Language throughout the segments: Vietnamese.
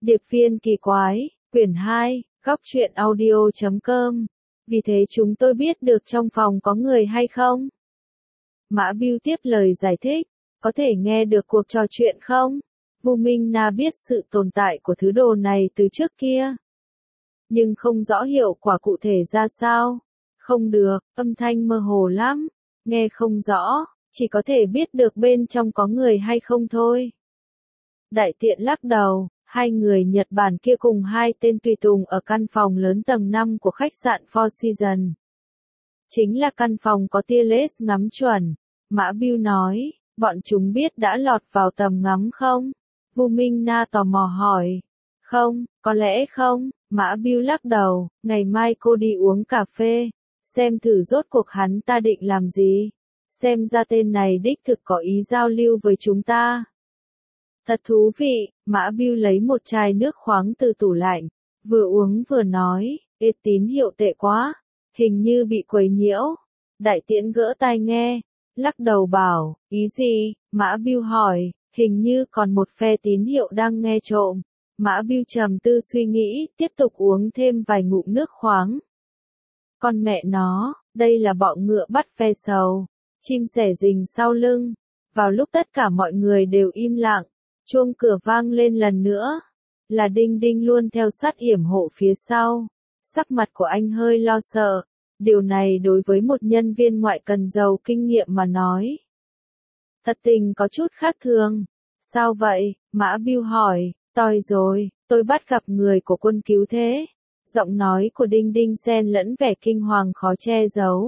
Điệp viên kỳ quái, quyển 2, góc truyện audio.com. Vì thế chúng tôi biết được trong phòng có người hay không? Mã Bill tiếp lời giải thích, có thể nghe được cuộc trò chuyện không? Vu Minh Na biết sự tồn tại của thứ đồ này từ trước kia, nhưng không rõ hiệu quả cụ thể ra sao. Không được, âm thanh mơ hồ lắm, nghe không rõ, chỉ có thể biết được bên trong có người hay không thôi. Đại tiện lắc đầu, hai người Nhật Bản kia cùng hai tên tùy tùng ở căn phòng lớn tầng 5 của khách sạn Four Seasons. Chính là căn phòng có tia laser ngắm chuẩn. Mã Bill nói, bọn chúng biết đã lọt vào tầm ngắm không? Vu Minh Na tò mò hỏi. Không, có lẽ không. Mã Bill lắc đầu, ngày mai cô đi uống cà phê, xem thử rốt cuộc hắn ta định làm gì. Xem ra tên này đích thực có ý giao lưu với chúng ta. Thật thú vị, Mã Bill lấy một chai nước khoáng từ tủ lạnh, vừa uống vừa nói, tín hiệu tệ quá, hình như bị quấy nhiễu. Đại tiễn gỡ tai nghe, lắc đầu bảo, ý gì? Mã Bill hỏi, hình như còn một phe tín hiệu đang nghe trộm. Mã Bill trầm tư suy nghĩ, tiếp tục uống thêm vài ngụm nước khoáng. Con mẹ nó, đây là bọ ngựa bắt ve sầu, chim sẻ rình sau lưng. Vào lúc tất cả mọi người đều im lặng, chuông cửa vang lên lần nữa. Là Đinh Đinh luôn theo sát yểm hộ phía sau. Sắc mặt của anh hơi lo sợ. Điều này đối với một nhân viên ngoại cần giàu kinh nghiệm mà nói, thật tình có chút khác thường. Sao vậy? Mã Bill hỏi. Toi rồi, tôi bắt gặp người của quân cứu thế. Giọng nói của Đinh Đinh xen lẫn vẻ kinh hoàng khó che giấu.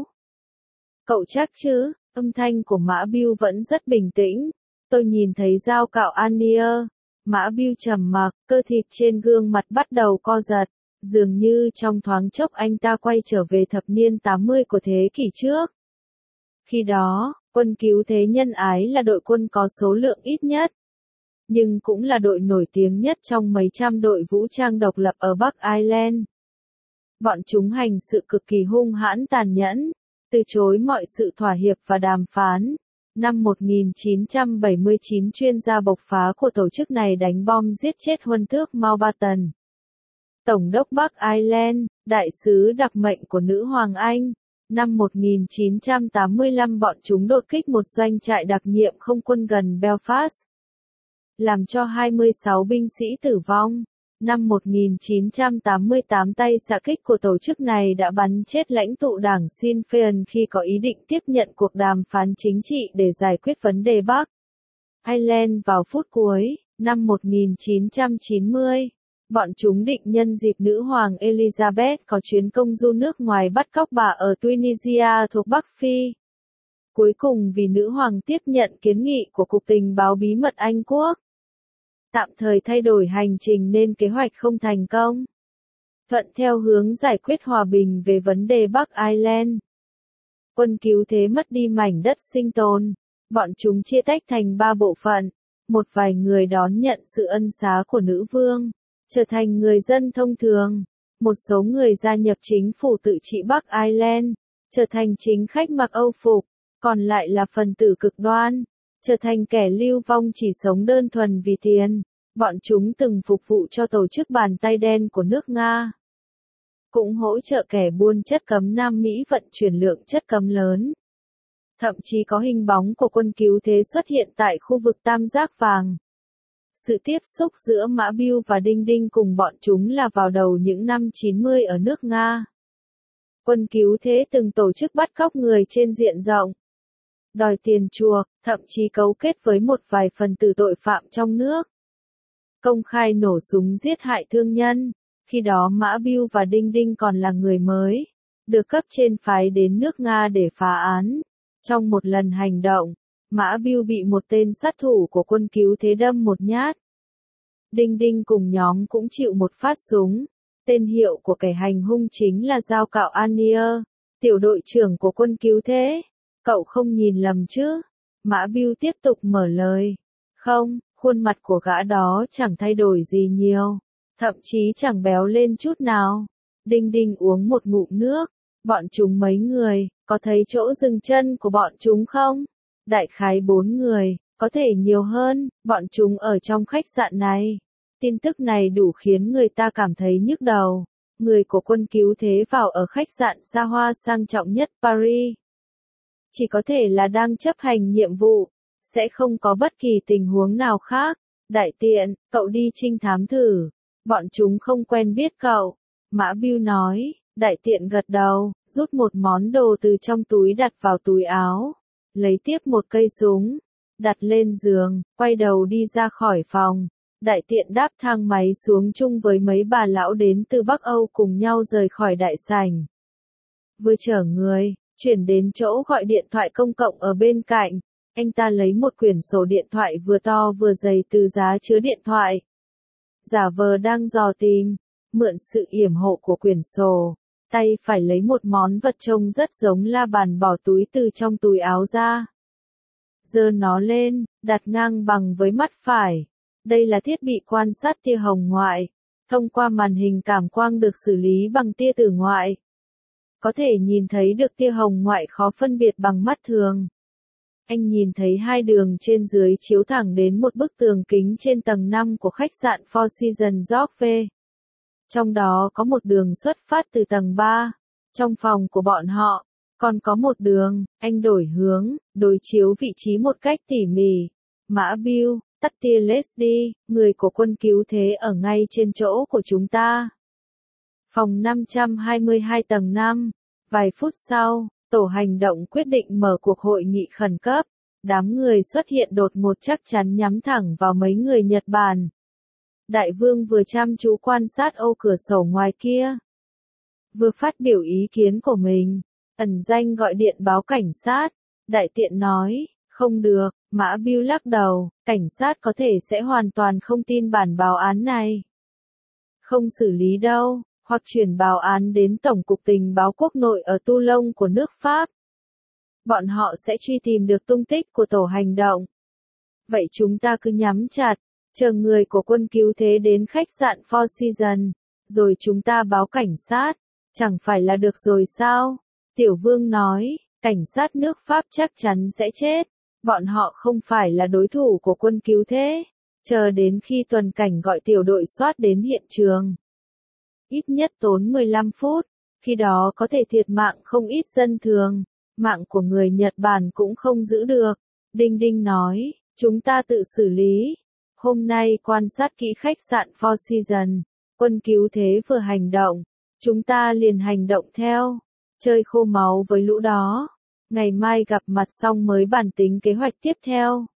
Cậu chắc chứ? Âm thanh của Mã Bill vẫn rất bình tĩnh. Tôi nhìn thấy dao cạo Ania. Mã Bill trầm mặc, cơ thịt trên gương mặt bắt đầu co giật. Dường như trong thoáng chốc anh ta quay trở về thập niên 80 của thế kỷ trước. Khi đó, quân cứu thế nhân ái là đội quân có số lượng ít nhất, nhưng cũng là đội nổi tiếng nhất trong mấy trăm đội vũ trang độc lập ở Bắc Ireland. Bọn chúng hành sự cực kỳ hung hãn tàn nhẫn, từ chối mọi sự thỏa hiệp và đàm phán. Năm 1979 chuyên gia bộc phá của tổ chức này đánh bom giết chết Huân tước Mountbatten, Tổng đốc Bắc Ireland, đại sứ đặc mệnh của nữ hoàng Anh. Năm 1985 bọn chúng đột kích một doanh trại đặc nhiệm không quân gần Belfast, làm cho 26 binh sĩ tử vong. Năm 1988 tay xạ kích của tổ chức này đã bắn chết lãnh tụ đảng Sinn Féin khi có ý định tiếp nhận cuộc đàm phán chính trị để giải quyết vấn đề Bắc Ireland vào phút cuối. Năm 1990, bọn chúng định nhân dịp nữ hoàng Elizabeth có chuyến công du nước ngoài bắt cóc bà ở Tunisia thuộc Bắc Phi. Cuối cùng vì nữ hoàng tiếp nhận kiến nghị của Cục Tình báo Bí mật Anh Quốc, tạm thời thay đổi hành trình nên kế hoạch không thành công. Thuận theo hướng giải quyết hòa bình về vấn đề Bắc Ireland, quân cứu thế mất đi mảnh đất sinh tồn. Bọn chúng chia tách thành 3 bộ phận. Một vài người đón nhận sự ân xá của nữ vương, trở thành người dân thông thường. Một số người gia nhập chính phủ tự trị Bắc Ireland, trở thành chính khách mặc Âu phục. Còn lại là phần tử cực đoan, trở thành kẻ lưu vong chỉ sống đơn thuần vì tiền. Bọn chúng từng phục vụ cho tổ chức bàn tay đen của nước Nga, cũng hỗ trợ kẻ buôn chất cấm Nam Mỹ vận chuyển lượng chất cấm lớn. Thậm chí có hình bóng của quân cứu thế xuất hiện tại khu vực Tam Giác Vàng. Sự tiếp xúc giữa Mã Bill và Đinh Đinh cùng bọn chúng là vào đầu những năm 90 ở nước Nga. Quân cứu thế từng tổ chức bắt cóc người trên diện rộng, đòi tiền chuộc, thậm chí cấu kết với một vài phần tử tội phạm trong nước, công khai nổ súng giết hại thương nhân. Khi đó Mã Bill và Đinh Đinh còn là người mới, được cấp trên phái đến nước Nga để phá án. Trong một lần hành động, Mã Bill bị một tên sát thủ của quân cứu thế đâm một nhát. Đinh Đinh cùng nhóm cũng chịu một phát súng. Tên hiệu của kẻ hành hung chính là dao cạo Ania, tiểu đội trưởng của quân cứu thế. Cậu không nhìn lầm chứ? Mã Bill tiếp tục mở lời. Không, khuôn mặt của gã đó chẳng thay đổi gì nhiều, thậm chí chẳng béo lên chút nào. Đinh Đinh uống một ngụm nước. Bọn chúng mấy người, có thấy chỗ dừng chân của bọn chúng không? Đại khái 4 người, có thể nhiều hơn. Bọn chúng ở trong khách sạn này. Tin tức này đủ khiến người ta cảm thấy nhức đầu. Người của quân cứu thế vào ở khách sạn xa hoa sang trọng nhất Paris. Chỉ có thể là đang chấp hành nhiệm vụ, sẽ không có bất kỳ tình huống nào khác. Đại tiện, cậu đi trinh thám thử. Bọn chúng không quen biết cậu. Mã Bưu nói, đại tiện gật đầu, rút một món đồ từ trong túi đặt vào túi áo. Lấy tiếp một cây súng, đặt lên giường, quay đầu đi ra khỏi phòng. Đại tiện đáp thang máy xuống chung với mấy bà lão đến từ Bắc Âu cùng nhau rời khỏi đại sảnh. Vừa chở người, chuyển đến chỗ gọi điện thoại công cộng ở bên cạnh. Anh ta lấy một quyển sổ điện thoại vừa to vừa dày từ giá chứa điện thoại. Giả vờ đang dò tìm, mượn sự yểm hộ của quyển sổ. Tay phải lấy một món vật trông rất giống la bàn bỏ túi từ trong túi áo ra. Giơ nó lên, đặt ngang bằng với mắt phải. Đây là thiết bị quan sát tia hồng ngoại. Thông qua màn hình cảm quang được xử lý bằng tia tử ngoại. Có thể nhìn thấy được tia hồng ngoại khó phân biệt bằng mắt thường. Anh nhìn thấy hai đường trên dưới chiếu thẳng đến một bức tường kính trên tầng 5 của khách sạn Four Seasons York. Trong đó có một đường xuất phát từ tầng 3. Trong phòng của bọn họ, còn có một đường, anh đổi hướng, đối chiếu vị trí một cách tỉ mỉ. Mã Bưu, tắt tia LED đi, người của quân cứu thế ở ngay trên chỗ của chúng ta. Phòng 522 tầng 5. Vài phút sau, tổ hành động quyết định mở cuộc hội nghị khẩn cấp. Đám người xuất hiện đột ngột chắc chắn nhắm thẳng vào mấy người Nhật Bản. Đại vương vừa chăm chú quan sát ô cửa sổ ngoài kia. Vừa phát biểu ý kiến của mình. Ẩn danh gọi điện báo cảnh sát. Đại tiện nói, không được, Mã Bưu lắc đầu, cảnh sát có thể sẽ hoàn toàn không tin bản báo án này. Không xử lý đâu, hoặc chuyển báo án đến Tổng cục Tình báo Quốc nội ở Toulon của nước Pháp. Bọn họ sẽ truy tìm được tung tích của tổ hành động. Vậy chúng ta cứ nhắm chặt, chờ người của quân cứu thế đến khách sạn Four Seasons, rồi chúng ta báo cảnh sát, chẳng phải là được rồi sao? Tiểu Vương nói, cảnh sát nước Pháp chắc chắn sẽ chết, bọn họ không phải là đối thủ của quân cứu thế, chờ đến khi tuần cảnh gọi tiểu đội soát đến hiện trường. Ít nhất tốn 15 phút, khi đó có thể thiệt mạng không ít dân thường, mạng của người Nhật Bản cũng không giữ được. Đinh Đinh nói, chúng ta tự xử lý. Hôm nay quan sát kỹ khách sạn Four Seasons, quân cứu thế vừa hành động, chúng ta liền hành động theo, chơi khô máu với lũ đó. Ngày mai gặp mặt xong mới bàn tính kế hoạch tiếp theo.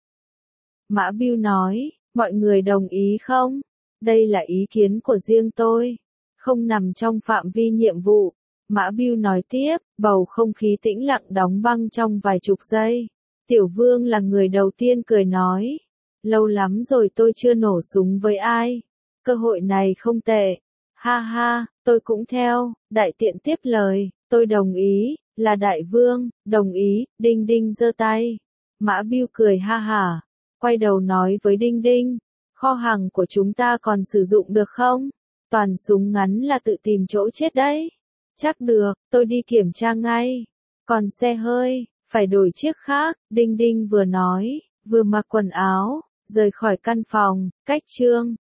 Mã Bưu nói, mọi người đồng ý không? Đây là ý kiến của riêng tôi, không nằm trong phạm vi nhiệm vụ. Mã Bưu nói tiếp, bầu không khí tĩnh lặng đóng băng trong vài chục giây. Tiểu Vương là người đầu tiên cười nói, lâu lắm rồi tôi chưa nổ súng với ai. Cơ hội này không tệ. Ha ha, tôi cũng theo. Đại tiện tiếp lời, tôi đồng ý, là đại vương, đồng ý. Đinh Đinh giơ tay. Mã Bưu cười ha hả, quay đầu nói với Đinh Đinh, kho hàng của chúng ta còn sử dụng được không? Toàn súng ngắn là tự tìm chỗ chết đấy. Chắc được, tôi đi kiểm tra ngay. Còn xe hơi, phải đổi chiếc khác. Đinh Đinh vừa nói, vừa mặc quần áo, rời khỏi căn phòng. Cách chương